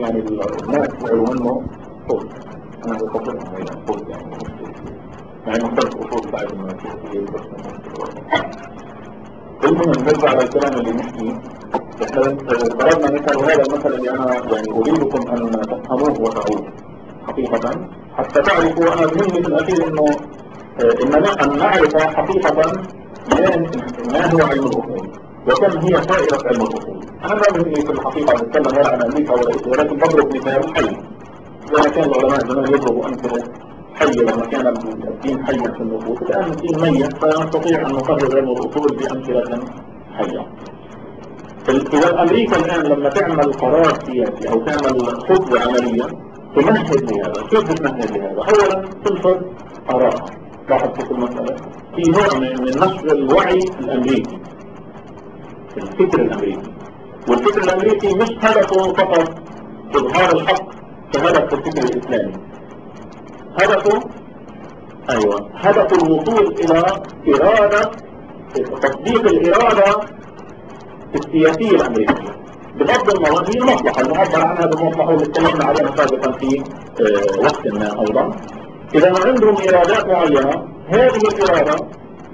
يعني الناس يقولوا منه صوت. أنا بفضلها هي صوت يعني مختلف أصول بعد المسيحيين. المهم نرجع على الكلام اللي نحكيه. احنا ضربنا مثال، وهذا المثل اللي أنا يعني أريدكم أن تفهموه وتعوه حقيقة حتى تعرفوا. أنا مهمي في الأخير إنه أن نعرف حقيقة ما هو علم الأصول وكم هي فائدة علم الأصول. أنا ما بهمني في الحقيقة نتكلم ولا عن أمريكا ولا إسرائيل، ولكن بضرب مثال حي زي ما كان العلماء زمان يضربوا أمثلة حية لما كان الدين حيا في النفوس. الآن الدين ميت، فنستطيع أن نقرر علم الأصول بأمثلة حية. إذا أمريكا الآن لما تعمل قرار سياسي أو تعمل خطوة عملية تمهد لهذا، كيف تمهد لهذا؟ أولا تنشر آراءها. لاحظت في المسألة في نوع من نشر الوعي الأمريكي، الفكر الأمريكي. والفكر الأمريكي مش هدفه فقط إظهار الحق كهدف الفكر الإسلامي، هدف الوصول إلى إرادة، تطبيق الإرادة السياسية الأمريكية بغض النظر هي المصلحة المعبر عنها بالمصلحة واللي اتكلمنا عليها سابقا في وقت ما أيضا. إذا عندهم إرادات معينة، هذه الإرادة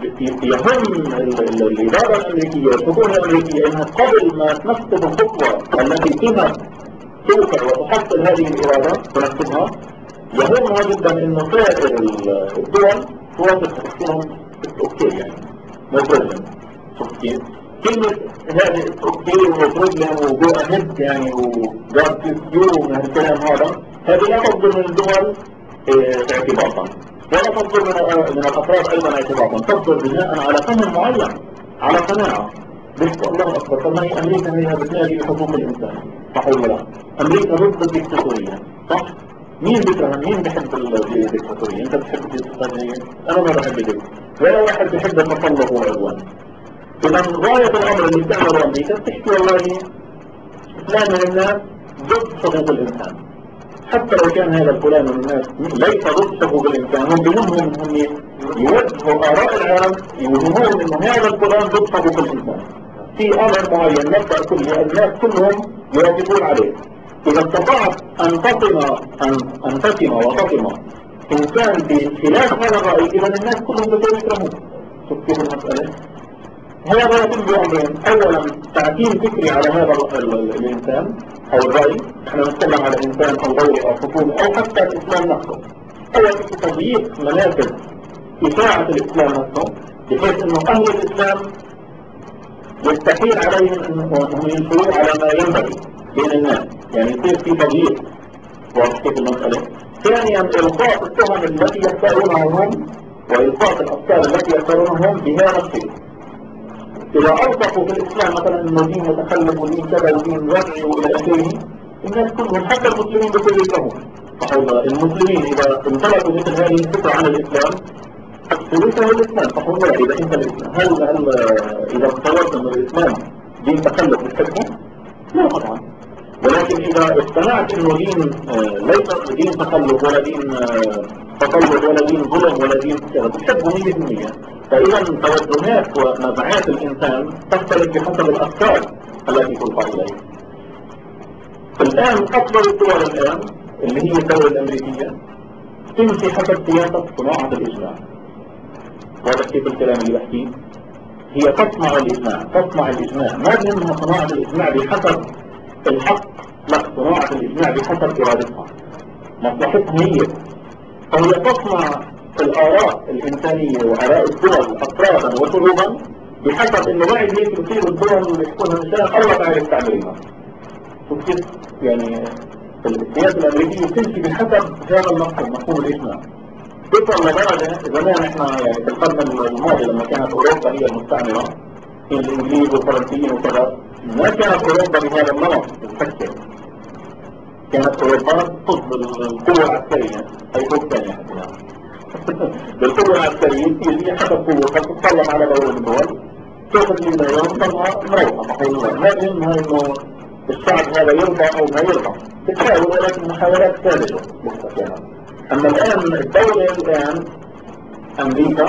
يهم الإدارة الأمريكية والحكومة الأمريكية أنها قبل ما تنفذ الخطوة التي توقع وتحصل هذه الإرادة تنفذها، يهمها جدا أنه سائر الدول توافق تحصيلهم أوكي، يعني no problem. شوف كيف كلمة هذه أوكي وبروبلم وجو أهيد يعني وجاد كيو من الكلام هذه لا تصدر من الدول اعتباطا ولا تصدر من الأفراد أيضا اعتباطا، تصدر بناء على فهم معين، على قناعة. بس الله أكبر، طب ما هي أمريكا هي بتنادي بحقوق الإنسان، صح ولا لا؟ أمريكا ضد الدكتاتورية، صح؟ مين بيكره؟ مين بيحب الدكتاتورية؟ أنت بتحب الدكتاتورية؟ أنا ما بحب الدكتاتورية، ولا واحد بيحب التسلط والعدوان. إذا غاية الأمر اللي بتعمله أمريكا بتحكي والله فلان من الناس ضد حقوق الإنسان، حتى لو كان هذا الفلان من الناس ليس ضد حقوق الإنسان، هم بيهمهم أنهم يوجهوا آراء العالم، يوجهون أنه هذا الفلان ضد حقوق الإنسان في أمر معين، مبدأ كلي الناس كلهم يوافقون عليه. إذا استطعت أن تقم وتقم إنسان بخلاف هذا الرأي، إذا الناس كلهم بدهم يكرهوه. شوف كيف المسألة؟ هذا يتم بأمرين: أولا تعتيم فكري على هذا الإنسان أو الرأي، احنا نتكلم على إنسان أو دولة أو حكومة أو حتى الإسلام نفسه. أولا تضييق منافذ إشاعة الإسلام نفسه، بحيث أنه أهل الإسلام يستحيل عليهم أنهم ينشروا على ما ينبغي بين الناس، يعني يصير في تضييق. واضح كيف المسألة؟ ثانيا إلقاء التهم التي يختارونها هم وإلقاء الأفكار التي يختارونها هم بهذا الشيء. إذا أوصفوا في الإسلام مثلا أنه دين متخلف ودين كذا ودين وضعي وإلى آخره، الناس كلهم حتى المسلمين بكل يكرهون. المسلمين إذا امتلكوا مثل هذه الفكرة عن الإسلام فليس هو الإسلام. فهم إذا أنت الإسلام إذا تصورت أن الإسلام دين تخلف بتحبه؟ لا طبعا. ولكن إذا اقتنعت أنه دين ليس دين تخلف ولا دين تطلب ولا دين ظلم ولا دين كذا بتحبه 100%. فإذا توجهات ونزعات الإنسان تختلف بحسب الأفكار التي تلقى إليه. الآن أكبر الدول الآن اللي هي الدولة الأمريكية تمشي حسب سياسة صناعة الإجماع. واضح كيف الكلام اللي بحكيه؟ هي تصنع الإجماع، ما بيهمها صناعة الإجماع بحسب الحق، لا، صناعة الإجماع بحسب إرادتها، مصلحتها هي. فهي تصنع الآراء الإنسانية وآراء الدول أفرادا وشعوبا بحسب إنه بعد هيك بصير الدول اللي تكون إنسان الله تعرف تعملها. وكيف يعني السياسة الأمريكية تمشي بحسب هذا المفهوم، مفهوم الإجماع. توصل لدرجة زمان احنا يعني في القرن الماضي لما كانت أوروبا هي المستعمرة، الإنجليز والفرنسيين وكذا، ما كانت أوروبا بهذا النمط الفكر. كانت أوروبا تصب القوة العسكرية، أي قوة ثانية بالقوة العسكرية هي حسب قوتها تتطلب على دولة الدول، تأخذ من يوم تطلع مروحة تقول الله. ما بهمها إنه الشعب هذا يرضى أو ما يرضى، تحاول ولكن محاولات ثالثة مستقيمة. أما الآن الدولة الآن أمريكا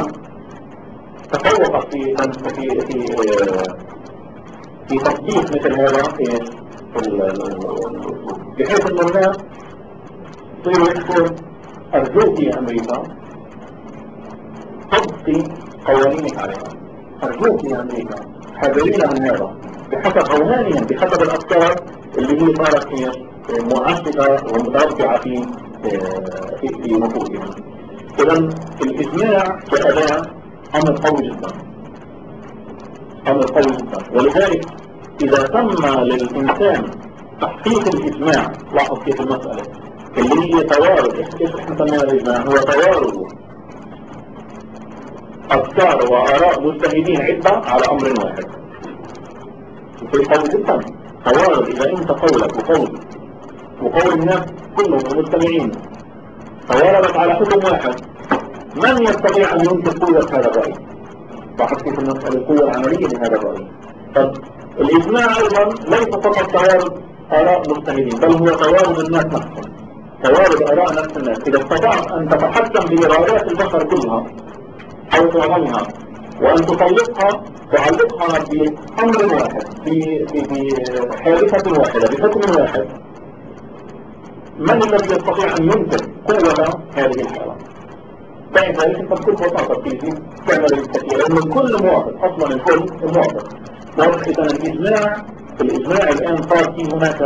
تفوقت في تطبيق مثل هذا بحيث ان الناس يصيروا يحكوا ارجوك يا امريكا تبقي قوانينك عليها، ارجوك يا امريكا حذرينا من هذا بحسب اوهامهم، بحسب الافكار اللي هي صارت هي معشقة ومتربعة في نفوسهم. اذا الاجماع كأداة امر قوي جدا، امر قوي جدا. ولذلك اذا تم للانسان تحقيق الاجماع، لاحظ كيف المسألة اللي هي توارد، ايش احنا سمينا الاجماع؟ هو توارد افكار واراء مجتهدين عدة على امر واحد. في قول جدا توارد، اذا انت قولك وقول الناس كلهم المجتمعين تواردت على حكم واحد، من يستطيع ان ينكر قوة هذا الرأي؟ لاحظ كيف المسألة القوة العملية لهذا الرأي. طب الاجماع ايضا ليس فقط توارد اراء مجتهدين، بل هو توارد الناس نفسهم، توارد اراء نفس الناس. اذا استطعت ان تتحكم بارادات البشر كلها او تعلمها وان تطلقها تعلقها بامر واحد، بحادثة واحدة، بحكم واحد، من الذي يستطيع ان ينكر قوة هذه الحالة؟ بعد ذلك انت بكل بساطة تيجي تعمل الكثير، لان الكل موافق، اصلا الكل موافق. اذا الاجماع الان صار في هناك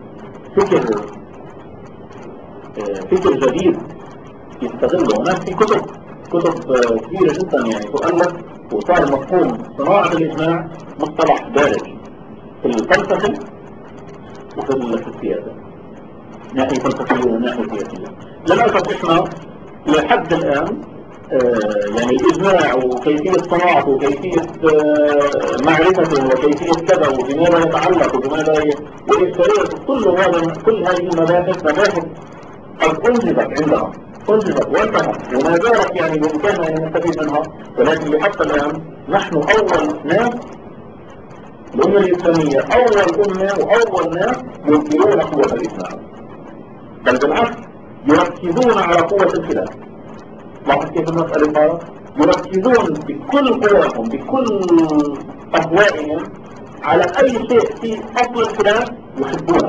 فكر جديد يستغله. هناك في كتب كبيرة جدا يعني تؤلف، وصار مفهوم صناعة الإجماع مصطلح دارج في الفلسفة وفي السياسة، ناحية فلسفية وناحية سياسية. للأسف إحنا لحد الآن يعني الإجماع وكيفية صناعته وكيفية معرفته وكيفية كذا وبماذا يتعلق وبماذا والإشكالية كل هذه المباحث قد أنجزت عندها، أنجزت وانتهت وما زالت يعني بإمكاننا أن نستفيد منها، ولكن لحتى الآن نحن أول ناس، الأمة الإسلامية أول أمة وأول ناس ينكرون قوة الإسلام، بل بالعكس يركزون على قوة الخلاف. لاحظ كيف المسألة صارت؟ يركزون بكل قوتهم بكل أهوائهم على أي شيء في أصل الخلاف يحبونه.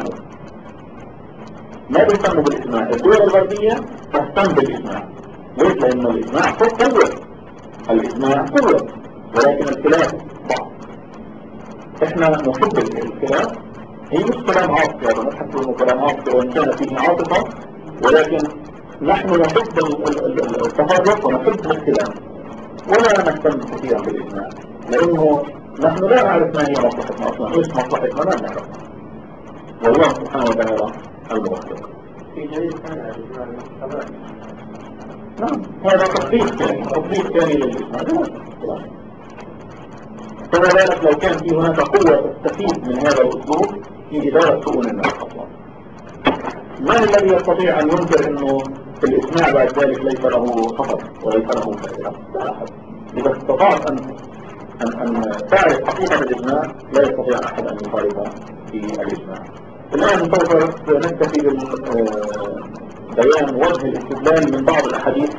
ما بيهتموا بالإجماع. الدول الغربية تهتم بالإجماع. ليش؟ لأن الإجماع قوة، الإجماع قوة، ولكن الخلاف ضعف. إحنا نحب الخلاف، هي مش كلام عاطفي، هذا نحب إنه كلام عاطفي وإن كان فيه عاطفة، ولكن نحن نحب التفرق ونحب الاختلاف، ولا نهتم كثيرا بالإجماع، لأنه نحن لا نعرف ما هي مصلحتنا أصلا، إيش مصلحتنا لا نعرف، والله سبحانه وتعالى الموفق. في دليل ثاني نعم، هذا تطبيق ثاني للإجماع. فما بالك لو كان في هناك قوة تستفيد من هذا الأسلوب في إدارة شؤون الناس أصلا؟ من الذي يستطيع أن ينكر أنه الإجماع بعد ذلك ليس له خطر وليس له فائدة؟ لا أحد. إذا استطعت أن تعرف حقيقة الإجماع لا يستطيع أحد أن يخالف في الإجماع. الآن سوف نكتفي ببيان وجه الاستدلال من بعض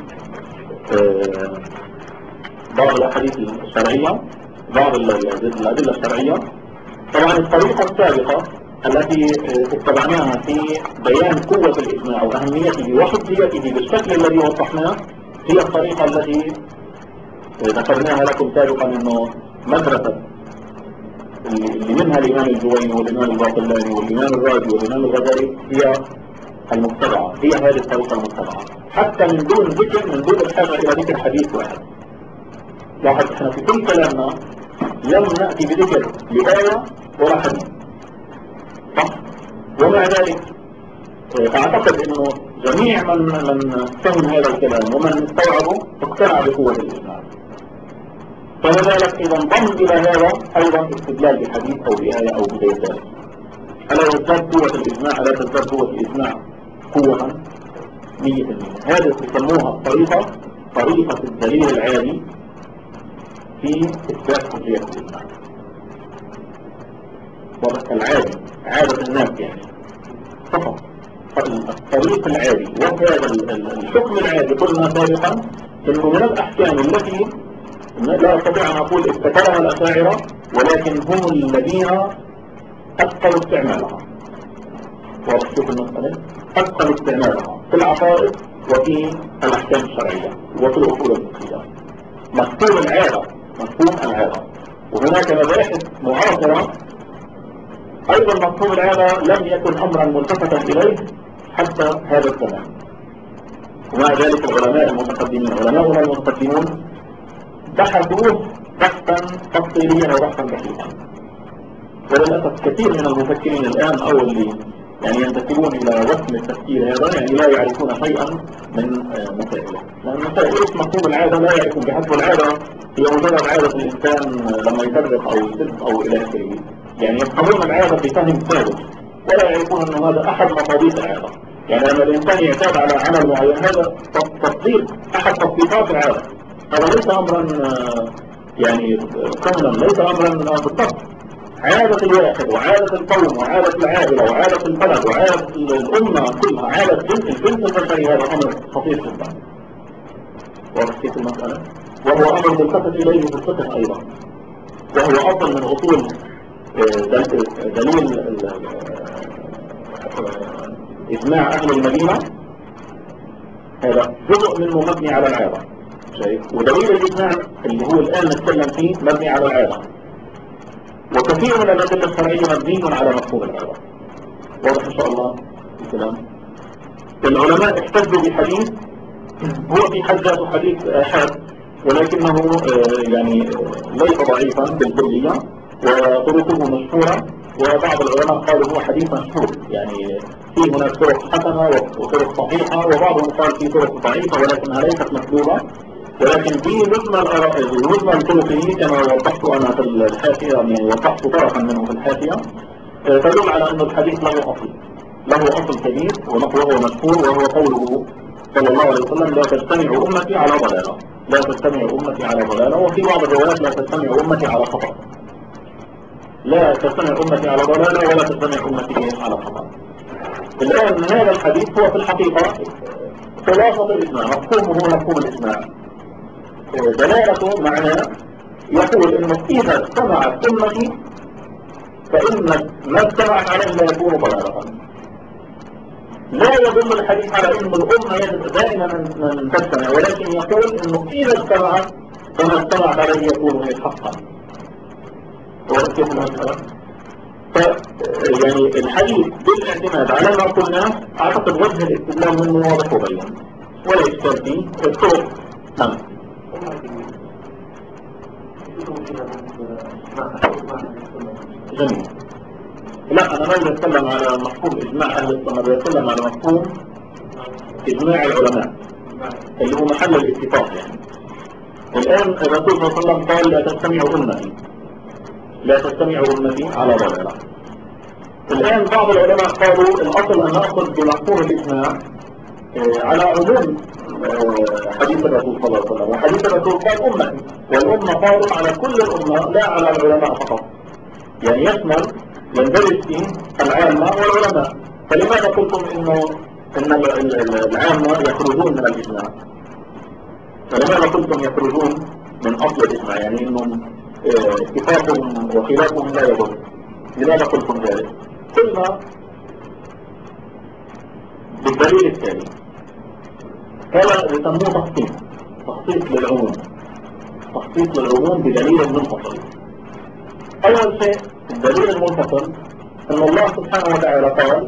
الأحاديث الشرعية، بعض الأدلة الشرعية. طبعا الطريقة السابقة التي اتبعناها في بيان قوة الإجماع وأهميته وحجيته بالشكل الذي وضحناه هي الطريقة التي ذكرناها لكم سابقا، انه مدرسة اللي منها الإمام الجويني والإمام الباقلاني والإمام الرازي والإمام الغزالي هي المتبعة، هي هذه الطريقة المتبعة حتى من دون الحاجة إلى ذكر حديث واحد. لاحظ احنا في كل كلامنا لم نأتي بذكر لآية ولا حديث، صح؟ ومع ذلك اعتقد انه جميع من فهم هذا الكلام ومن استوعبه اقتنع بقوة الإجماع. فلذلك اذا انضم الى هذا ايضا استدلال بحديث او بآية او بغير ذلك. الا يزداد قوة الإجماع، الا تزداد قوة الإجماع قوة 100%. هذا يسموها طريقة الدليل العادي في إثبات حجية الإجماع. العادي عادة الناس يعني فقط الطريق العادي، وهذا الحكم العادي قلنا سابقا انه من الأحكام التي لا أستطيع أن أقول ابتكرها الأشاعرة، ولكن هم الذين أثقل استعمالها. وشوف المسألة أثقل استعمالها في العقائد وفي الأحكام الشرعية وفي الأصول الفقهية. مفهوم العادة، مفهوم العادة، وهناك مباحث معاصرة أيضا مفهوم العادة لم يكن أمرا ملتفتا إليه حتى هذا الزمان. ومع ذلك العلماء المتقدمين، علماؤنا المتقدمون بحثوه بحثا تفصيليا وبحثا دقيقا. وللأسف كثير من المفكرين الآن أو اللي يعني ينتسبون إلى وسم التفكير هذا يعني لا يعرفون شيئا من مسائله. لأن مسائل مفهوم العادة لا يعرفون بحسب العادة هي مجرد عادة الإنسان لما يفرق أو يسد أو إلى آخره. يعني يفهمون العادة بفهم ثابت ولا يعرفون أن هذا أحد مصادر العادة. يعني لما الإنسان يعتاد على عمل معين هذا تطبيق أحد تطبيقات العادة. هذا ليس أمرا يعني كونا، ليس أمرا بالضبط. عادة الواحد وعادة القوم وعادة العائلة وعادة البلد وعادة الأمة كلها، عادة الجنس البشري، هذا أمر خطير جدا. واضح كيف المسألة؟ وهو أمر ملتفت إليه في الفقه أيضا، وهو أصل من أصول دليل إجماع أهل المدينة. هذا جزء منه مبني على العادة، شايف؟ ودليل الإجماع اللي هو الآن نتكلم فيه مبني على العادة، وكثير من الأدلة الشرعية مبني على مفهوم العادة. واضح إن شاء الله الكلام. العلماء احتجوا بحديث هو في حد ذاته حديث آحاد، ولكنه يعني ليس ضعيفا بالكلية وطرقه مشهورة، وبعض العلماء قالوا هو حديث مشهور، يعني في هناك طرق حسنة وطرق صحيحة، وبعضهم قال في طرق ضعيفة ولكنها ليست مكذوبة. ولكن في مجمل طرقه كما وضحت أنا في الحاشية، يعني وضحت طرفا منه في الحاشية، تدل على أن الحديث له أصل كبير وهو مشهور، وهو قوله صلى الله عليه وسلم: لا تجتمع أمتي على ضلالة، لا تجتمع أمتي على ضلالة. وفي بعض الروايات: لا تجتمع أمتي على خطأ. لا تجتمع أمتي على ضلالة ولا تجتمع أمتي على خطأ. الآن هذا الحديث هو في الحقيقة خلاصة الإجماع، مفهومه هو مفهوم الإجماع. دلالته معناه يقول إنه إذا اجتمعت أمتي فإن ما اجتمعت عليه لا يكون ضلالة. لا يدل الحديث على أن الأمة يجب دائما أن تجتمع، ولكن يقول أنه إذا اجتمعت فما اجتمعت عليه يكون حقا. كيف المسألة؟ يعني الحديث بالاعتماد على ما قلناه أعتقد وجه الاستدلال منه واضح وبين ولا إشكال فيه. الطرق نعم. جميل. لا، أنا ما بتكلم على مفهوم إجماع أهل السنة، بتكلم على مفهوم إجماع العلماء اللي هو محل الاتفاق. يعني الآن الرسول صلى الله عليه وسلم قال: لا تجتمع أمتي، لا تجتمع أمتي على ضلالة. الآن بعض العلماء قالوا الأصل أن نأخذ بمفهوم الإجماع على عموم حديث الرسول صلى الله عليه وسلم، وحديث الرسول قال أمتي، والأمة قالوا على كل الأمة لا على العلماء فقط، يعني يشمل يندرج فيه العامة والعلماء. فلماذا قلتم إن العامة يخرجون من الإجماع؟ فلماذا قلتم يخرجون من أصل الإجماع؟ يعني إنهم اتفاقهم وخلافهم لا يضر. لماذا قلتم ذلك؟ قلنا بالدليل التالي. هذا يسموه تخصيص للعموم، تخصيص للعموم بدليل منفصل. أول شيء الدليل المنفصل أن الله سبحانه وتعالى قال: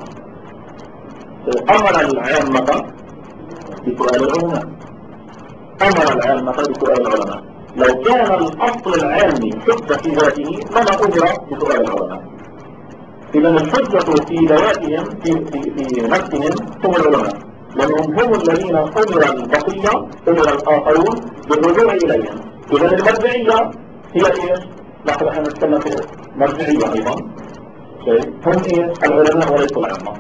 أمر العامة بسؤال العلماء، أمر العامة بسؤال العلماء. لو كان الأصل العامي حجة في ذاته لما أمر بسؤال العلماء. إذا الحجة في ذواتهم في نفسهم هم العلماء، لأنهم هم الذين أمر البقية، أمر الآخرون بالرجوع إليهم. إذا المرجعية هي إيش؟ نحن نتكلم في مرجعية أيضا، هم إيش؟ العلماء وليسوا العامة.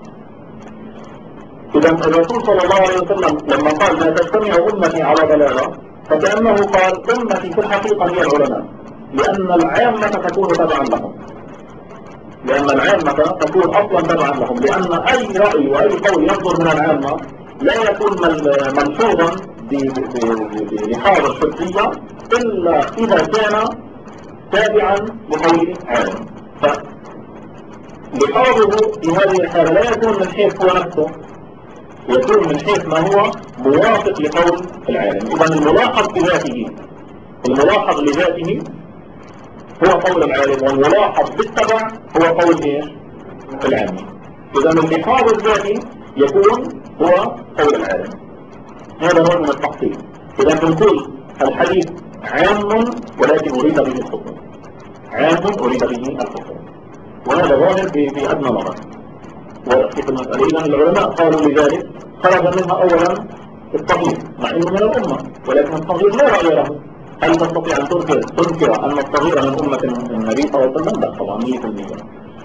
إذا الرسول صلى الله عليه وسلم لما قال: لا تجتمع أمتي على ضلالة، فكأنه قال أمتي في الحقيقة هي العلماء، لأن العامة تكون تبعا لهم، لأن العامة تكون أصلا تبعا لهم، لأن أي رأي وأي قول يصدر من العامة لا يكون ملحوظا بحاضر الشرطية إلا إذا كان تابعا لقول عالم. لحاظه في هذه الحالة لا يكون من حيث هو نفسه، يكون من حيث ما هو موافق لقول العالم. إذا الملاحظ بذاته، الملاحظ لذاته هو قول العالم، والملاحظ بالتبع هو قول ايش؟ العالم. إذا اللحاظ الذاتي يكون هو قول العالم. هذا نوع من التحصيل. إذا بنقول الحديث عام ولكن أريد به الحكم، عام أريد به الحكم، وهذا ظاهر في أدنى نظر. وفي المسألة إذا العلماء قالوا لذلك خرج منها أولا الصغير، مع أنه من الأمة، ولكن الصغير لا رأي له. هل تستطيع أن تنكر أن الصغير من أمة النبي صلى الله عليه وسلم؟ لا طبعا 100%.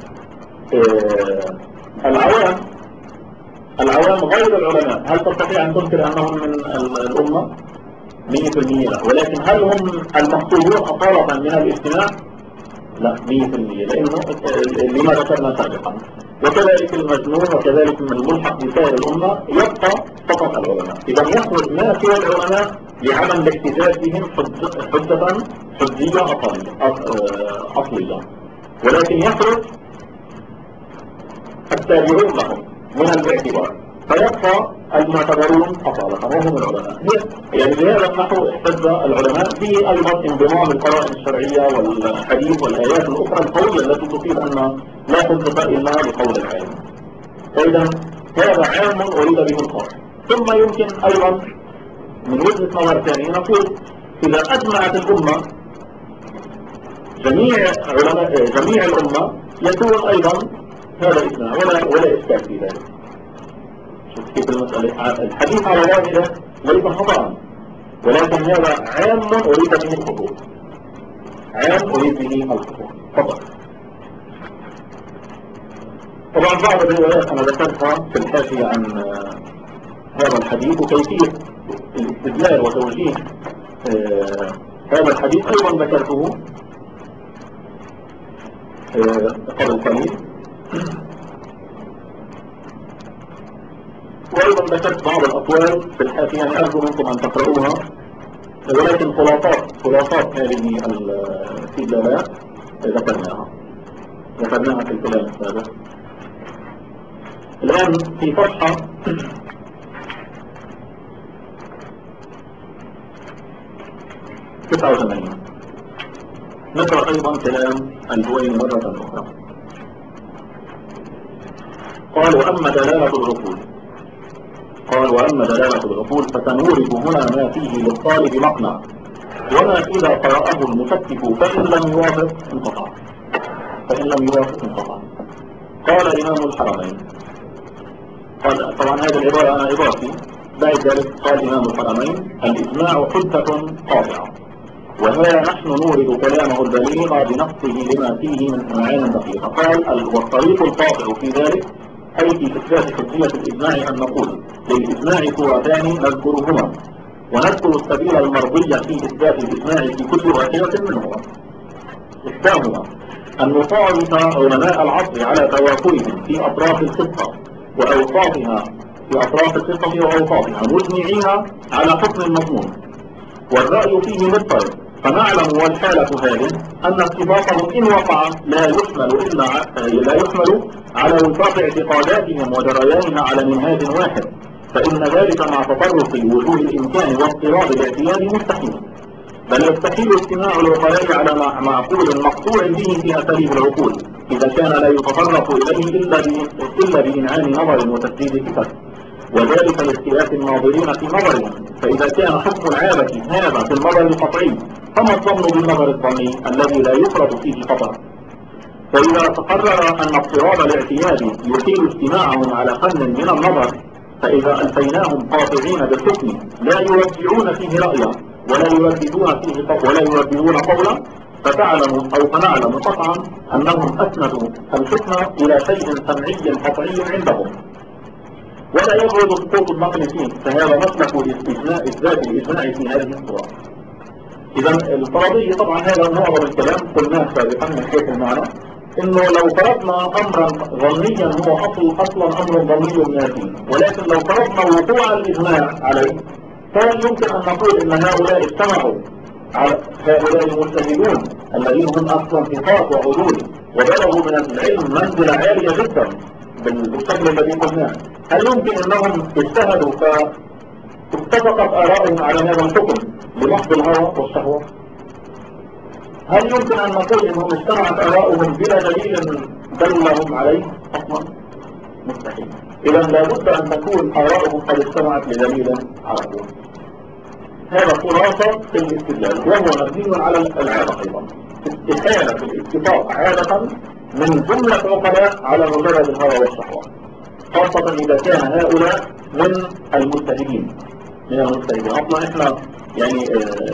العوام غير العلماء هل تستطيع أن تنكر أنهم من الأمة؟ 100% لا. ولكن هل هم المقصودون أصالة من الاجتماع؟ لا 100%، لأنه لما ذكرنا سابقا. وكذلك المجنون وكذلك من الملحق بسائر الأمة يبقى فقط العلماء. إذا يخرج ما سوى العلماء لعدم الاحتجاج بهم حجية أصلية، ولكن يخرج التابعون لهم من الاعتبار، فيبقى المعتبرون أصالة وهم العلماء. يعني بهذا النحو احتج العلماء به أيضا انضمام القرائن الشرعية والحديث والآيات الأخرى القوية التي تفيد أن لا حجة إلا لقول العالم. فإذا هذا عام أريد به الخاص. ثم يمكن أيضا من وجهة نظر ثانية نقول إذا أجمعت الأمة جميع الأمة يكون أيضا هذا إجماع ولا إشكال في ذلك. كيف المسألة؟ الحديث على ظاهره ليس خطأ، ولكن هذا عام أريد به الخطوط، عام أريد به الخطوط فقط. طبعا بعض الروايات أنا ذكرتها في الحاشية عن هذا الحديث وكيفية الاستدلال وتوجيه هذا الحديث أيضا ذكرته قبل قليل، وأيضا ذكرت بعض الأقوال في الحاشية، يعني أرجو منكم أن تقرؤوها، ولكن خلاصات هذه الاستدلالات ذكرناها في الكلام السابق. الآن في صفحة 89 نقرأ أيضا كلام الجويني مرة أخرى. قال وأما دلالة العقول فسنورد هنا ما فيه للطالب مقنع، وما إذا قرأه المفكك فإن لم يوافق انقطع. قال إمام الحرمين، قال طبعا هذه العبارة أنا إضافي، بعد ذلك قال إمام الحرمين الإجماع حجة قاطعة، وها نحن نورد كلامه البليغ بنقصه لما فيه من معان دقيقة. قال والطريق القاطع في ذلك أي في إثبات حجية الإجماع أن نقول للإجماع صورتان نذكرهما، ونذكر السبيل المرضي في إثبات الإجماع في كل واحدة منهما. إحداهما أن نصادف علماء العصر على توافرهم في أطراف الخطة وأوصافها مجمعين على حكم المضمون، والرأي فيه مضطرب، فنعلم والحالة هذه أن اتفاقهم إن وقع لا يحمل على وفاق اعتقاداتهم وجريانها على منهاج واحد، فإن ذلك مع تطرق وجوه الإمكان واضطراب الاعتياد مستحيل، بل يستحيل استماع العقلاء على معقول مقطوع به في أساليب العقول إذا كان لا يتطرق إليه إلا بإنعام نظر وتسديد فكر، وذلك لاختلاف الناظرين في نظرهم. فإذا كان حكم العادة هذا في النظر القطعي فما الظن بالنظر الظني الذي لا يفرض فيه خطأ؟ فإذا تقرر أن اضطراب الاعتياد يحيل اجتماعهم على فن من النظر، فإذا ألفيناهم قاطعين بالحكم لا يرجعون فيه رأيا ولا يرددون قولا، فنعلم قطعا أنهم أسندوا الحكم إلى شيء سمعي قطعي عندهم، ولا يبعد سقوط النقل فيه، فهذا مسلك إثبات الإجماع في هذه الصورة. إذا الفرضية طبعا هذا معظم الكلام قلناه سابقا من حيث المعنى، إنه لو فرضنا أمرا ظنيا هو أصلا أمر ظني نافي، ولكن لو فرضنا وقوع الإجماع عليه فيمكن أن نقول إن هؤلاء اجتمعوا على هؤلاء المجتهدون الذين هم أصلا ثقات وعدول وبلغوا من العلم منزلة عالية جدا بالشكل الذي قلناه، هل يمكن أنهم اجتهدوا فاتفقت آرائهم على هذا الحكم لمحض الهوى والشهوة؟ هل يمكن أن نقول أنهم اجتمعت آرائهم بلا دليل دلهم عليه أصلا؟ مستحيل. إذا لابد أن تكون آرائهم قد اجتمعت لدليل عرفوه. هذا خلاصة في الاستدلال، وهو مبني على العادة أيضا. استحالة الاتفاق عادة من جملة عقلاء على مجرد الهوى والشهوة، خاصة إذا كان هؤلاء من المجتهدين. أصلا إحنا يعني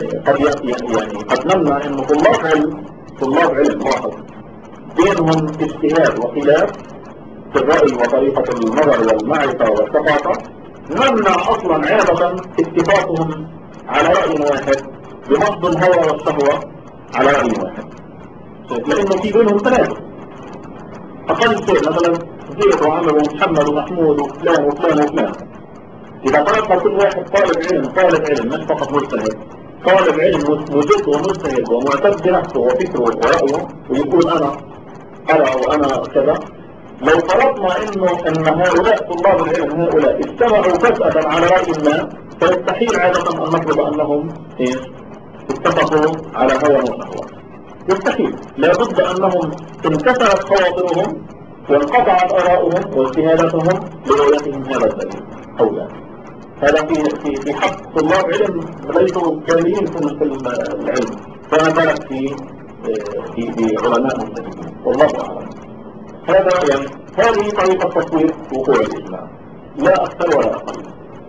قد نمنع أن طلاب علم واحد بينهم اجتهاد وخلاف في الرأي وطريقة النظر والمعرفة والثقافة، نمنع أصلا عادة اتفاقهم على رأي واحد بمحض الهوى والشهوة على رأي واحد، لأنه في بينهم تنافس. أقل شيء مثلا زيد وعمر ومحمد ومحمود وفلان وفلان وفلان، إذا طلبنا كل واحد طالب علم مش فقط مجتهد، طالب علم مجد ومجتهد ومعتد بنفسه وفكره ورأيه ويقول أنا وأنا كذا، لو فرضنا ان هؤلاء طلاب العلم هؤلاء اجتمعوا فجأة على رأي ما، فيستحيل عادة ان نفرض انهم اتفقوا على هوى وشهوة. يستحيل، لابد انهم انكسرت خواطرهم وانقطعت آراؤهم واجتهاداتهم لرؤيتهم هذا الدليل او لا. هذا في حق طلاب علم ليسوا كاملين في العلم، فما بالك في علماء مجتهدين، والله اعلم. هذه طريقة تصوير وقوع الإجماع، لا أكثر ولا أقل.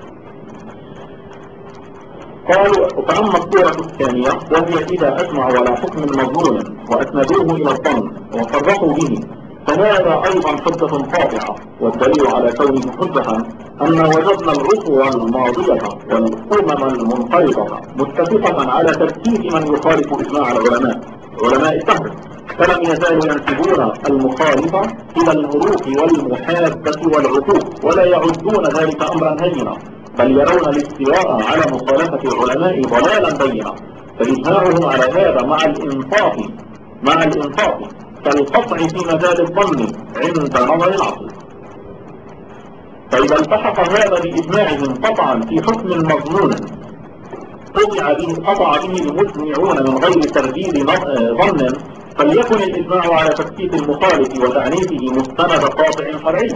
قالوا فأما الصورة الثانية وهي إذا أجمعوا على حكم مضمون وأسندوه إلى الظن وصرحوا به، فهذا أيضا حجة قاطعة، والدليل على كونه حجة أن وجدنا العصور الماضية والأمم المنقرضة متفقة على تركيز من يخالف إجماع علماء الدهر، فلم يزالوا ينسبون المخالفة إلى الهروب والمحادة والعقوق، ولا يعدون ذلك أمرا هينا، بل يرون الاستواء على مخالفة العلماء ضلالا بينا، فإجماعهم على هذا مع الإنصاف كالقطع في مجال الظن عند نظر العقل. فإذا التحق هذا بإجماعهم قطعا في حكم مظنون قطع به المسمعون من غير ترديد ظن، فليكن الإجماع على تفكيك المخالف وتعنيفه مستند قاطع شرعي.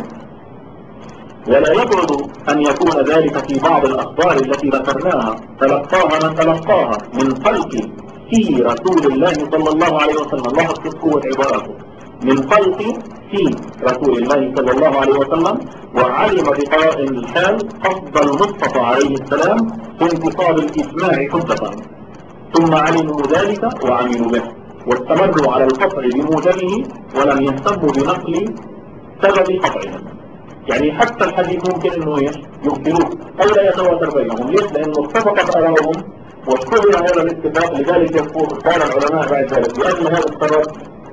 ولا يبعد أن يكون ذلك في بعض الأخبار التي ذكرناها تلقاها من تلقاها من خلق في رسول الله صلى الله عليه وسلم. لاحظ كيف قوة عبارته، من خلق في رسول الله صلى الله عليه وسلم، وعلم بقراء الحال قصد المصطفى عليه السلام في انتصاب الإجماع حجة، ثم علموا ذلك وعملوا به واستمروا على القطع بموجبه ولم يهتموا بنقل سبب قطعهم. يعني حتى الحديث ممكن انه ينكروه او لا يتواتر بينهم. ليش؟ لانه اتفقت آرائهم واشتهر هذا الاتفاق. لذلك قال العلماء بعد ذلك لأجل هذا السبب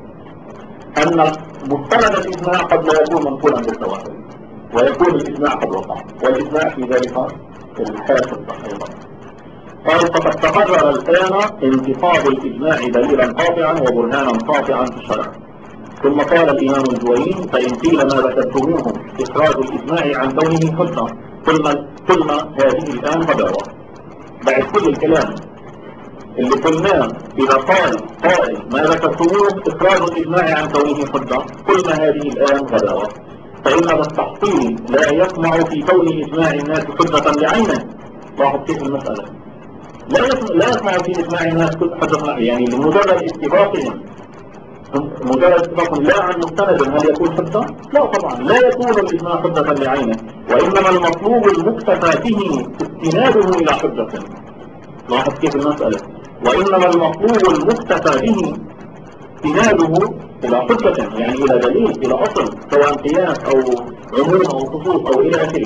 ان مستند الاجماع قد لا يكون منقولا بالتواتر، ويكون الاجماع قد وقع، والاجماع في ذلك الحال ايضا. قال فقد تقرر الآن انتصاب الإجماع دليلا قاطعا وبرهانا قاطعا في الشرع. ثم قال الإمام الجويني فإن قيل ما ذكرتموه إخراج الإجماع عن كونه حجة قلنا هذه الآن غباوة. بعد كل الكلام اللي قلناه إذا قال قائل ما ذكرتموه إخراج الإجماع عن كونه حجة، قلنا هذه الآن غباوة، فإن هذا التحصيل لا يسمع في كون إجماع الناس حجة لعينه. لاحظ كيف المسألة، لا يسمع في إجماع الناس حجة يعني لمجرد اتفاقهم، مجرد اتفاق لا عن مستند هل يكون حجة؟ لا طبعا، لا يكون الإجماع حجة لعينه، وإنما المطلوب المكتفى به استناده إلى حجة. لاحظ كيف المسألة، وإنما المطلوب المكتفى به استناده إلى حجة، يعني إلى دليل، إلى أصل، سواء قياس أو عموم أو خصوص أو إلى آخره.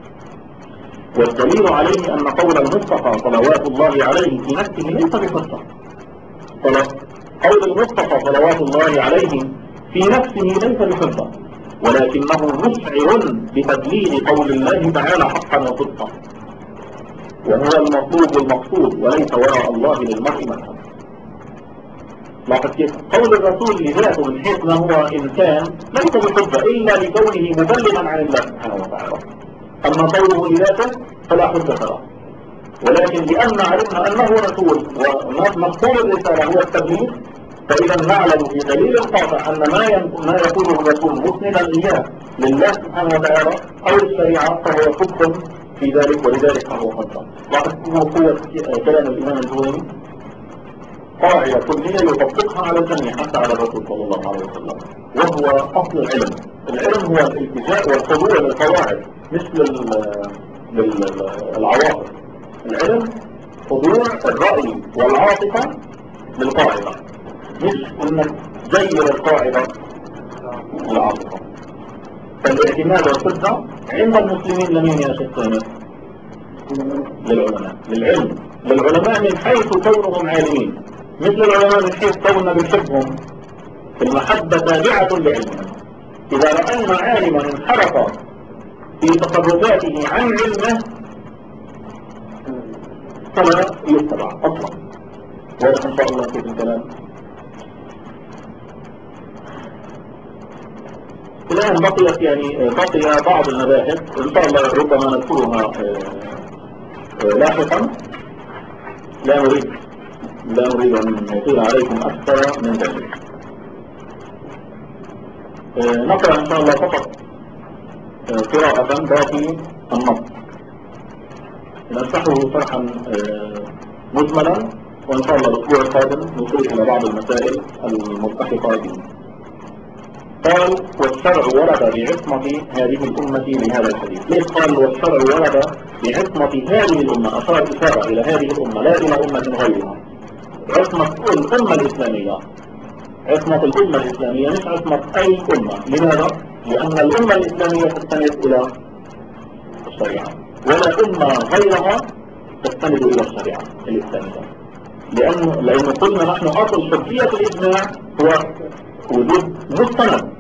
والدليل عليه أن قول المصطفى صلوات الله عليه في نفسه ليس بحجة. قول المصطفى صلوات الله عليه في نفسه ليس بحجة، ولكنه مشعر بتبليغ قول الله تعالى حقا وصدقا. وهو المطلوب والمقصود، وليس وراء الله للمرء مذهب. لاحظ كيف قول الرسول لذاته من حيث ما هو إنسان ليس بحجة إلا لكونه مبلغا عن الله سبحانه وتعالى، أما قوله لذاته فلا حجة له. ولكن لأن عرفنا أنه رسول ومقصود الرسالة هو التبليغ، فإذا نعلم في دليل قاطع أن ما يقوله الرسول مسندا إياه لله سبحانه وتعالى أو الشريعة فهو حكم في ذلك، ولذلك فهو حجة. لاحظ قوة كلام الإمام الجويني، قاعدة كلية يطبقها على الجميع حتى على الرسول صلى الله عليه وسلم، وهو أصل العلم. العلم هو الالتجاء والخضوع للقواعد مش للعواطف. العلم خضوع الرأي والعاطفة للقاعدة، مش انك تغير القاعدة العاطفة. فالاعتماد والحجة عند المسلمين لمين يا شيخ ثاني؟ للعلماء، للعلم، للعلماء من حيث كونهم عالمين، مثل العلماء من حيث كوننا بنحبهم. المحبة تابعة لعلمهم. إذا رأينا عالما انحرف في تصرفاته عن علمه فلا يتبع أصلا. واضح إن شاء الله كيف الكلام. الآن بقي بعض المباحث إن شاء الله ربما نذكرها لاحقا. لا نريد أن نطيل عليكم أكثر من ذلك. نقرأ إن شاء الله فقط قراءة باقي النص، نشرحه شرحا مجملا، وإن شاء الله الأسبوع القادم نشير إلى بعض المسائل الملتحقة به. قال والشرع ورد بعصمة هذه الأمة لهذا الحديث. ليش قال والشرع ورد بعصمة هذه الأمة؟ أشار إشارة إلى هذه الأمة لا إلى أمة غيرها. عصمة الأمة الإسلامية، عصمة الأمة الإسلامية مش عصمة أي أمة. لماذا؟ لأن الأمة الإسلامية تستند إلى الشريعة، ولا أمة غيرها تستند إلى الشريعة الإسلامية. لأن قلنا نحن أصل حجية الإجماع هو وجود مستند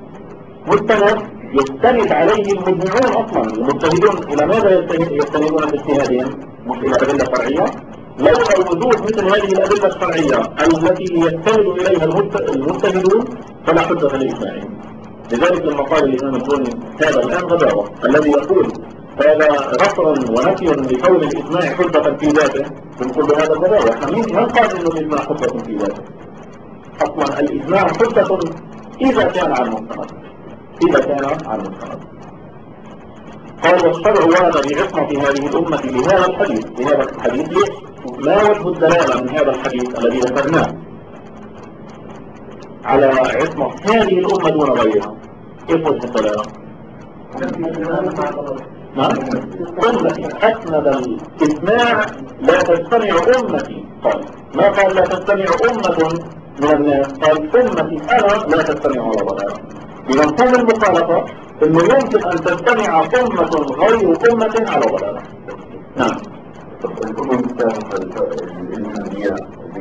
يستند عليه المجمعون أصلا. المجتهدون إلى ماذا يستندون في اجتهادهم؟ مش إلى أدلة شرعية. لولا وجود مثل هذه الأدلة الشرعية التي يستند إليها المجتهدون فلا حجة لإجماعهم. لذلك لما قال الإمام الجوني هذا الآن غباوة الذي يقول هذا غفرا ونفي لكون الإجماع حجة في ذاته، بنقول هذا غباوة. احنا من قال إنه الإجماع حجة في ذاته؟ أصلا الإجماع حجة إذا كان عن مستند. قال والشرع ورد بعصمة هذه الأمة لهذا الحديث. ليش؟ ما وجه الدلالة من هذا الحديث الذي ذكرناه على عصمة هذه الأمة دون غيرها؟ إيه وجه الدلالة؟ أمتي أسند الإجماع لا تجتمع أمتي. قال ما قال لا تجتمع أمة من الناس، قال أمتي أنا لا تجتمع على ضلالة. بمفهوم المخالفة إنه يمكن أن تجتمع أمة غير أمة على ضلالة. نعم. الأمم السابقة الإنسانية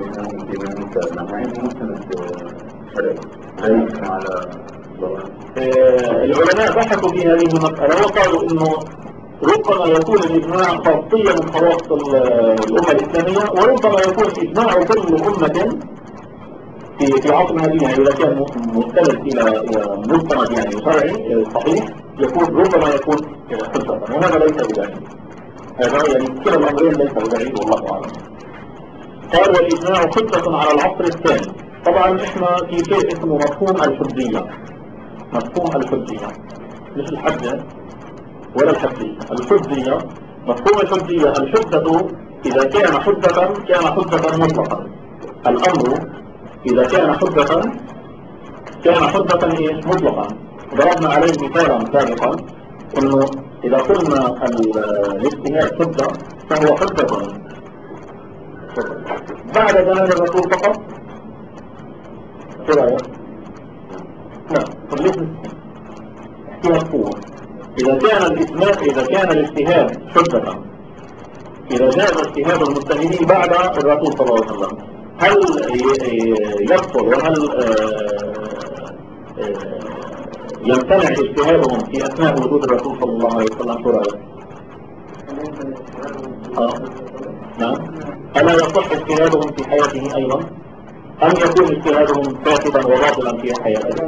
العلماء بحثوا في هذه المسألة وقالوا إنه ربما يكون الإجماع خاصية من خواص الأمة الإسلامية، وربما يكون إجماع كل أمة في عصرنا هذه إذا كان مستند إلى مستند شرعي صحيح ربما يكون حجة، وهذا ليس ببعيد. هذا كلا الأمرين ليس ببعيد والله أعلم. قال والإجماع حجة على العصر الثاني. طبعا إحنا في شيء اسمه مفهوم الحجية. مش الحجة ولا الحجية. الحجية مفهوم الحجية. الحجة إذا كان حجة كان حجة مطلقا. الأمر إذا كان حجة مطلقا. ضربنا عليه مثالا سابقا إنه إذا قلنا الاجتهاد حجة فهو حجة بعد زمان الرسول فقط. لا فليس مفهوم. إذا كان الاجتهاد حجة، إذا جاء اجتهاد المجتهدين بعد الرسول صلى الله عليه وسلم، هل يبطل وهل يمتنع اجتهادهم في أثناء وجود الرسول صلى الله عليه وسلم؟ نعم. ألا يصح اجتهادهم في حياته أيضا أم يكون اجتهادهم فاسدا وباطلا في حياته؟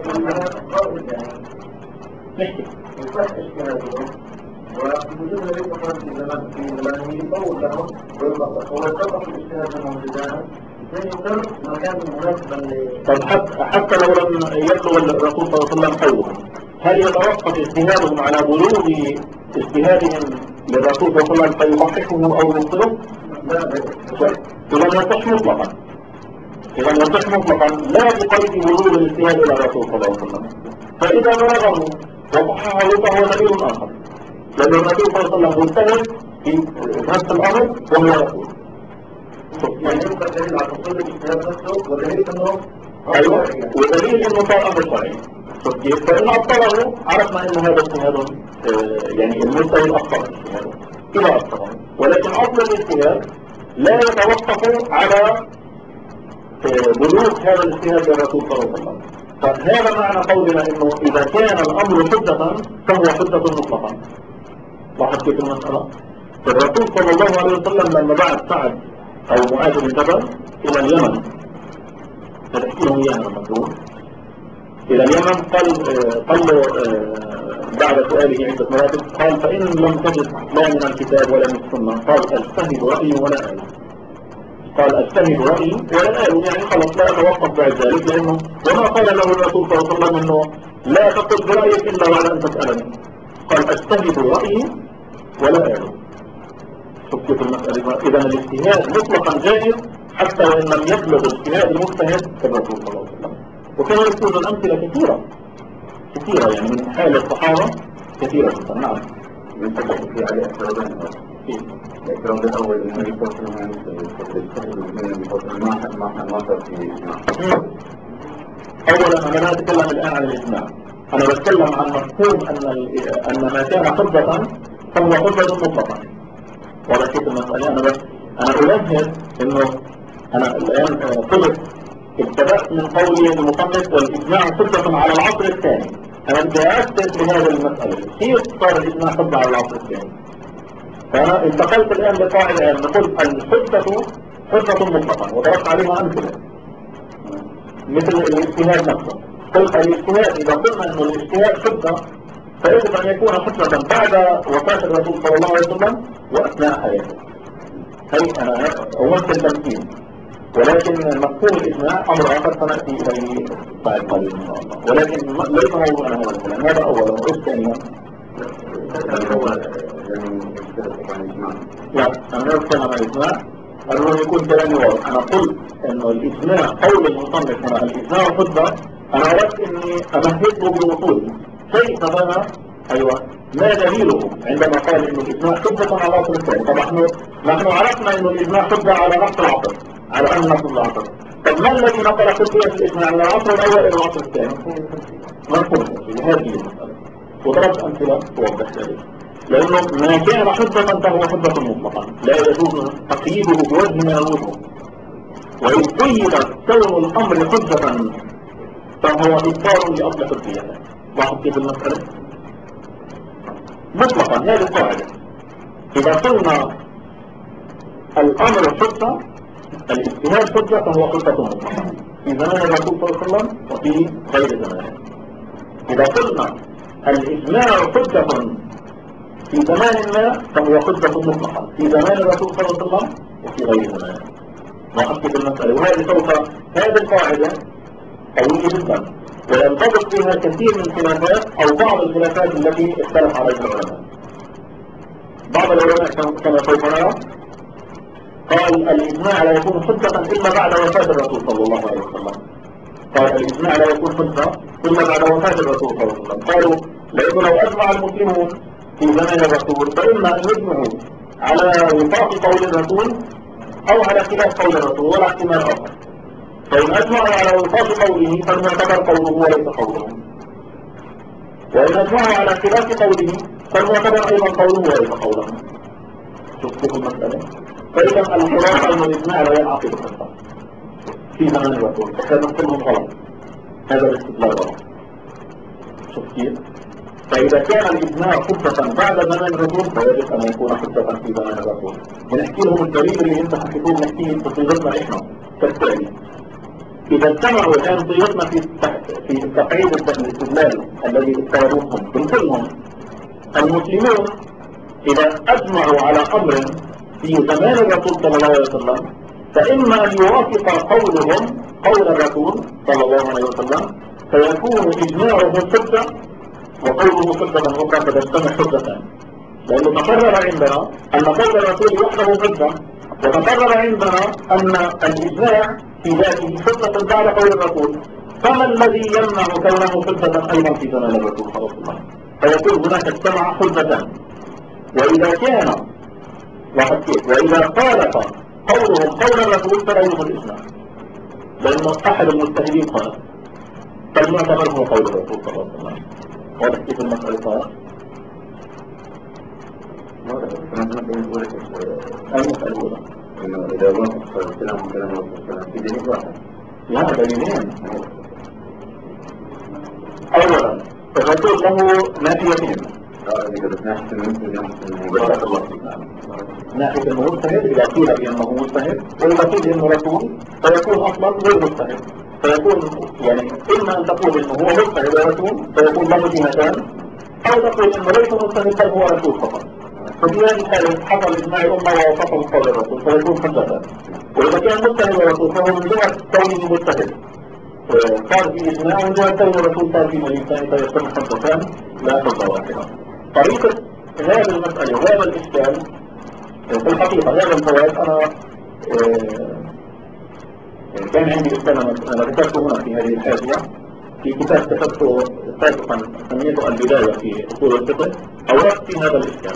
نحكي يصح اجتهادهم ووجود الذي يقرر في زمانه يطول له ويطلق ويطلق الاجتهاد الموجودان من يقر مكان مناسبا طب حتى لو لم يبلغ الرسول صلى الله عليه وسلم قوله، هل يتوقف اجتهادهم على بلوغ اجتهادهم للرسول صلى الله عليه وسلم فيصححه او يبطله؟ إذا يصح مطلقا، إذا يصح مطلقا لا بقيد بلوغ الاجتهاد الى الرسول صلى الله عليه وسلم. فإذا بلغه وصححه فهو دليل آخر، لأن الرسول صلى الله عليه وسلم مجتهد في نفس الأمر وهو يقول. يعني يبقى دليل على حصول الاجتهاد نفسه ودليل انه أيوة، ودليل انه صار امر شرعي. فإن أبطله عرفنا ان هذا اجتهاد يعني المجتهد أبطل اجتهاده إذا أبطله، ولكن أصل الاجتهاد لا يتوقف على بلوغ هذا الاجتهاد للرسول صلى الله عليه وسلم. فهذا معنى قولنا انه إذا كان الأمر حجة فهو حجة مطلقا. لاحظ كيف المسألة؟ الرسول صلى الله عليه وسلم لما بعث سعد أو معاذ بن جبل إلى اليمن، فتحكيهم إياها المسؤول إلى اليمن، قال له بعد سؤاله عدة مراتب، قال فإن لم تجد لا من الكتاب ولا من السنة قال أجتهد رأيي ولا آله. قال أجتهد رأيي ولا آله، يعني خلص لا أتوقف بعد ذلك، لأنه وما قال له الرسول صلى الله عليه وسلم أنه لا تقل برأيك إلا بعد أن تسألني. قال أجتهد رأيي ولا آله. شوف كيف المسألة. إذا الاجتهاد مطلقا جائز حتى وإن لم يبلغ اجتهاد المجتهد كالرسول صلى الله عليه وسلم. وكان يذكر الأمثلة كثيرة يعني من حال الصحابة كثيرة جدا. نعم. من تبقى في عليه أفرادان الإكرام الأول النبي صلى الله عليه وسلم ما صار في أولا أنا لا أتكلم الآن عن الإجماع، أنا بتكلم عن مفهوم أن ما كان حجة فهو حجة مطلقا. ولكن المسألة أنا ألهد إنه أنا الآن قلت ابتدأت من قولي المصنف والإجماع حجة على العصر الثاني. أنا بدي أسس لهذه المسألة كيف صار الإجماع حجة على العصر الثاني. فأنا انتقلت الآن لقاعدة نقول الحجة حجة مطلقا وضربت عليها أمثلة مثل الاجتهاد نفسه. قلت الاجتهاد إذا قلنا أنه الاجتهاد حجة فيجب أن يكون حجة بعد وفاة الرسول صلى الله عليه وسلم وأثناء حياته. هي أنا أمثل تمثيل، ولكن مفهوم الإجماع أمر آخر سنأتي إليه بعد قليل إن شاء الله. ولكن ليس موضوعنا هذا الكلام، هذا أولا. وإيش ثانيا؟ لا، أنا لا أتكلم عن الإجماع، أنه يكون كلامي واضح. أنا قلت أنه الإجماع قول المصنف هنا الإجماع حجة، أنا أردت أني أمهد له بوصول كيف بقى. أيوة، ما دليله عندما قال أنه الإجماع حجة على العصر الثاني؟ طبعا نحن عرفنا أنه الإجماع حجة على نفس العصر، على أن نفس العصر. طب ما الذي نقل حجية الإجماع من العصر الأول إلى العصر الثاني؟ مفهوم هذه المسألة، وضربت أمثلة توضح ذلك. لأنه ما كان حجة فهو حجة مطلقا لا يجوز تقييده بوجه من الوجوه، وإن قيد كون الأمر حجة فهو إبطال لأصل حجيته. لاحظ كيف المسألة مطلقا. هذه القاعدة إذا قلنا الأمر حجة، الاجتهاد حجة فهو حجة مطلقة في زمان الرسول صلى الله عليه وسلم وفي غير زمانه. إذا قلنا الإجماع حجة في زمان ما فهو حجة مطلقة في زمان الرسول صلى الله عليه وسلم وفي غير زمانه. وحكي المسألة، وهذه سوف هذه القاعدة قوية جدا وينضبط فيها كثير من الخلافات أو بعض الخلافات التي اختلف عليها العلماء. بعض العلماء كما سوف نرى قال الإجماع لا يكون حجة إلا بعد وفاة الرسول صلى الله عليه وسلم. قال الإجماع لا يكون حجة إلا بعد وفاة الرسول صلى الله عليه وسلم. قالوا لأنه لو أجمع المسلمون في زمان الرسول فإما أن يجمعوا على وفاق قول الرسول أو على خلاف قول الرسول ولا احتمال آخر. فإن أجمعوا على وفاق قوله فليعتبر قوله وليس قوله، وإن أجمعوا على خلاف قوله فليعتبر أيضا قوله وليس قوله. شوف كيف المسألة. فإذا الخلاف أن الإجماع لا ينعقد حجة في زمان الرسول، فكان كلهم غلط. هذا الاستدلال غلط. شوف كيف فإذا كان الإجماع حجة بعد زمان الرسول فيجب أن يكون حجة في زمان الرسول. ونحكي لهم الدليل اللي انت حكيتوه نحكيه بصيغتنا احنا كالتالي. إذا اجتمعوا الآن صيغتنا في تقعيد الاستدلال الذي افترضوهم بنقولهم المسلمون إذا أجمعوا على أمر في زمان الرسول صلى الله عليه وسلم فإما أن يوافق قولهم قول الرسول صلى الله عليه وسلم فيكون إجماعه حجة وقوله حجة أخرى فتجتمع حجتان. لأنه تقرر عندنا أن قول الرسول وحده حجة، وتقرر عندنا أن الإجماع في ذاته حجة بعد قول الرسول، فما الذي يمنع كونه حجة أيضا في زمان الرسول صلى الله عليه وسلم؟ فيكون هناك اجتمع حجتان. وإذا كان وإذا خالف قولهم قول الرسول فلا يوجد الإجماع، لأنه أحد المجتهدين قال فليعتبر هو قول الرسول صلى الله عليه وسلم. واضح كيف المسألة صارت؟ أي مسألة أولى؟ إنه إذا وافق السلام كلام الرسول صلى الله عليه وسلم في دليل واحد. لا دليلين. أولا الرسول له ناحيتين. بارك الله فيك. ناحية أنه مجتهد إذا قيل بأنه مجتهد، وإذا قيل أنه رسول فيكون أصلا غير مجتهد، فيكون يعني إما أن تقول أنه هو مجتهد ورسول فيكون له جهتان، أو تقول أنه ليس مجتهد بل هو رسول فقط. ففي هذه الحالة حصل إجماع الأمة ووافقه قول الرسول فيكون حجة. وإذا كان مجتهد ورسول فهو من جهة كونه مجتهد صار في إجماع، ومن جهة كون الرسول صار في مجيء ثاني فيكون حجتان لا حجة واحدة. طريقة هذه المسألة وهذا الإشكال في الحقيقة هذا الفوائد أنا كان عندي إشكال أنا ذكرته هنا في هذه الحاشية في كتاب كتبته سابقا سميته البداية في أصول الفقه، أوردت في هذا الإشكال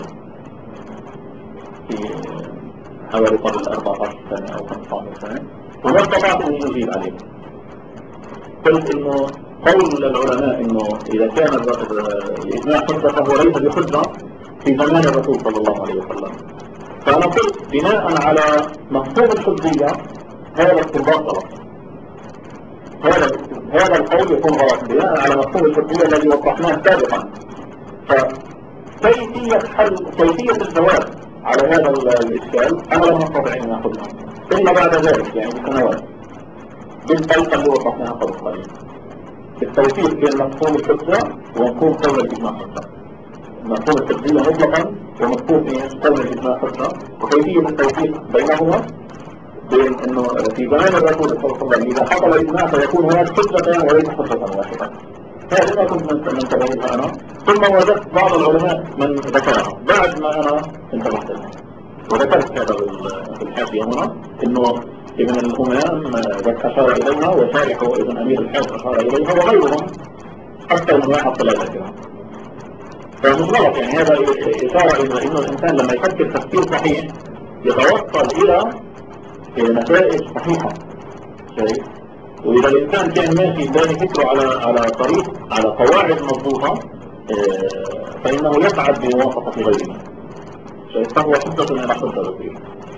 في حوالي قبل 14 سنة أو 15 سنة، وما استطعت أن أجيب عليه. قلت إنه قول العلماء إنه إذا كان الإجماع حجة فهو ليس بحجة في زمان الرسول صلى الله عليه وسلم. فأنا قلت بناء على مفهوم الحجية هذا استنباط غلط، هذا القول يكون غلط بناء على مفهوم الحجية الذي وضحناه سابقا. فكيفية الجواب على هذا الإشكال أنا لم أستطع أن أخذها إلا بعد ذلك، يعني بسنوات، بالطريقة اللي وضحناها قبل قليل، التوفيق بين مفهوم الحجة ومفهوم قول الإجماع حجة، مفهوم الحجية مطلقا ومفهوم قول الإجماع حجة، وكيفية التوفيق بينهما بين أنه في زمان الرسول صلى الله عليه وسلم إذا حصل الإجماع فيكون هناك حجة وليس حجة واحدة. هذه ما كنت منتبهها أنا، ثم وجدت بعض العلماء من ذكرها بعد ما أنا انتبهت لها، وذكرت هذا في الحاشية هنا إنه ابن الأمام أشار إليها، وشارحه ابن أمير الحاج أشار إليها، وغيرهم أكثر من واحد طلع ذكرها. فمش غلط، يعني هذا إشارة إلى إنه الإنسان لما يفكر تفكير صحيح يتوصل إلى نتائج صحيحة. شايف؟ وإذا الإنسان كان ماشي باني فكره على طريق على قواعد مضبوطة فإنه يسعد بموافقة غيره. شايف؟ فهو حجة إلى حجة رسول.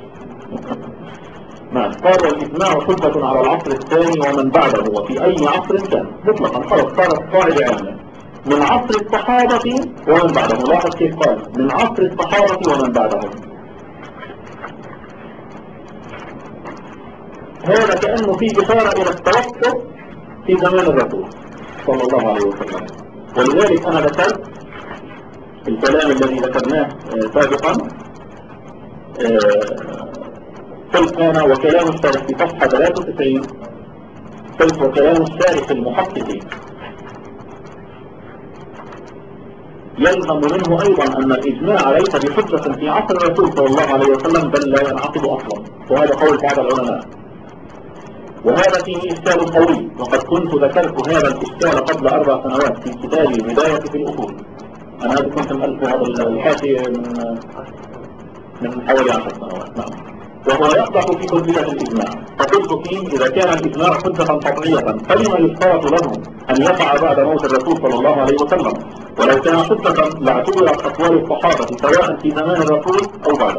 نعم. قال والإجماع حجة على العصر الثاني ومن بعده وفي أي عصر كان مطلقا، خلاص صارت قاعدة عامة من عصر الصحابة ومن بعدهم. لاحظ كيف قال من عصر الصحابة ومن بعدهم، هذا كأنه في إشارة إلى التوسط في زمان الرسول صلى الله عليه وسلم. ولذلك أنا ذكرت الكلام الذي ذكرناه سابقا، قلت أنا وكلام الشارح في صفحة 93، قلت وكلام الشارح المحقق يلزم منه أيضا أن الإجماع ليس بحجة في عصر الرسول صلى الله عليه وسلم بل لا ينعقد أصلا، وهذا قول بعض العلماء، وهذا فيه إشكال قوي، وقد كنت ذكرت هذا الإشكال قبل 4 سنوات في كتابي البداية في الأصول. أنا هذا كنت مؤلف هذا الحاشية من حوالي 10 سنوات. نعم. وهو يقضح في كلية الإجماع، فقلت فيه إذا كان الإجماع حجة قطعية فلما يشترط له أن يقع بعد موت الرسول صلى الله عليه وسلم، ولو كان حجة لاعتبرت أقوال الصحابة سواء في زمان الرسول أو بعده،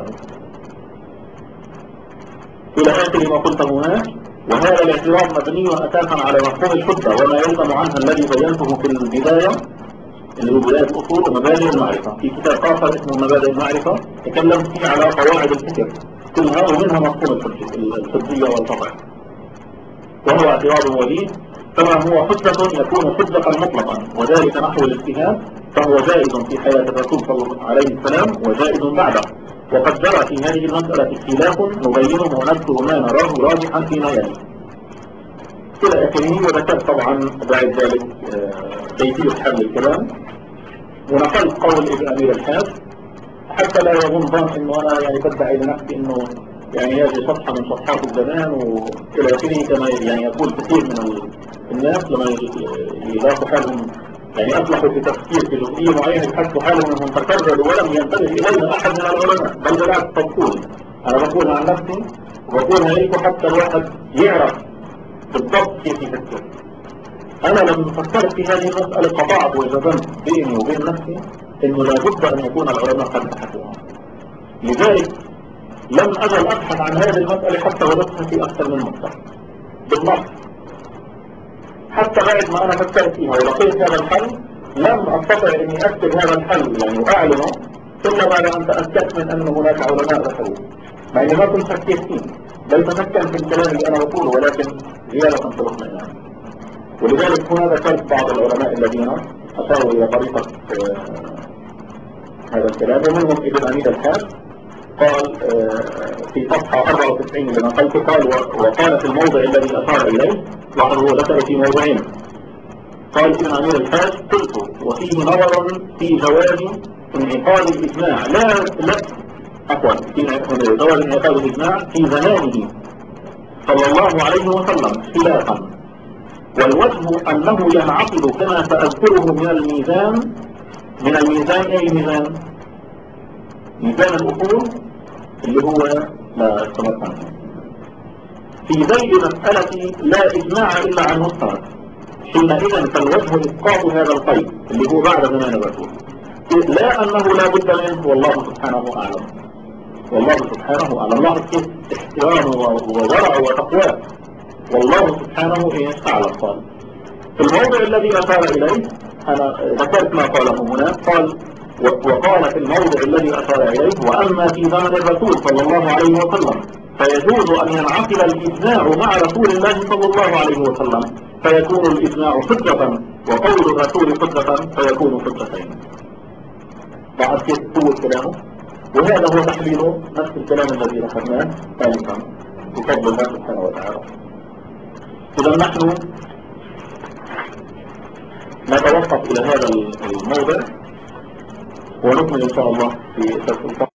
إلى آخر ما قلته هناك. وهذا الاعتراض مبني أساسا على مفهوم الحجة وما يلزم عنها الذي بينته في البداية اللي هو بداية أصول ومبادئ المعرفة. في كتاب آخر اسمه مبادئ المعرفة تكلم فيه على قواعد الفكر كلها ومنها مفهوم الحجية والقطع، وهو اعتراض وليد. كما هو حجة يكون حجة مطلقا، وذلك نحو الاجتهاد فهو جائز في حياة الرسول صلى الله عليه وسلم وجائز بعده، وقد جرى في هذه المسألة خلاف نبينه ونذكر ما نراه راجحا فيما يلي إلى آخره. وذكرت طبعا بعد ذلك كيفية حل الكلام، ونقلت قول ابن أمير الحاج حتى لا يظن انه انا يعني بدعي لنفسي انه يعني هذه صفحة من صفحات الزمان والى اخره، كما يعني يقول كثير من الناس لما يلاقوا حالهم يعني اصلحوا في تفكير في جزئية معينة يحسوا حالهم انهم تكرروا ولم ينتبه اليها احد من العلماء، بل بالعكس تقول. انا بقولها عن نفسي وبقولها لكم حتى الواحد يعرف بالضبط كيف يفكر. انا لما فكرت في هذه المسألة قطعت وجزمت بيني وبين نفسي انه لابد ان يكون العلماء قد بحثوها، لذلك لم أزل أبحث عن هذه المسألة حتى وجدتها في أكثر من مصدر بالنص. حتى بعد ما أنا فكرت فيها ولقيت هذا الحل لم أستطع أني أكتب هذا الحل يعني وأعلنه إلا بعد أن تأكدت من أن هناك علماء ذكروه، مع أني ما كنت شكيت فيه بل تمكن في الكلام اللي أنا أقوله، ولكن زيادة في الاطمئنان. ولذلك هنا ذكرت بعض العلماء الذين أشاروا إلى طريقة هذا الكلام، ومنهم ابن أمير الحاج قال في صفحة 94 اللي نقلته قال وقال في الموضع الذي أشار إليه، وهو ذكر في موضعين. قال ابن أمير الحاج قلت وفيه نظر في جواز انعقاد الإجماع في جواز انعقاد الإجماع في زمانه صلى الله عليه وسلم خلافا، والوجه أنه ينعقد كما سأذكره من الميزان. أي ميزان؟ ميزان الأصول اللي هو لا استمرنا في ذيل مسألة لا إجماع إلا عن مستند، حينئذ فالوجه إسقاط هذا القيد اللي هو بعد زمان الرسول، لا أنه لا بد منه، والله سبحانه أعلم. والله سبحانه أعلم، الله كيف احترامه وورعه وتقواه، والله سبحانه أعلم. قال في الموضع الذي أشار إليه أنا ذكرت ما قاله هنا، قال وقال في الموضع الذي أشار إليه وأما في زمن الرسول صلى الله عليه وسلم فيجوز أن ينعقد الإجماع مع رسول الله صلى الله عليه وسلم فيكون الإجماع حجة، وقول الرسول حجة فيكون حجتين. بعد كيف قوة كلامه، وهذا هو تحليله نفس الكلام الذي ذكرناه ثالثا بفضل الله سبحانه وتعالى. إذا نحن نتوقف إلى هذا الموضع ونكمل إن شاء الله في درس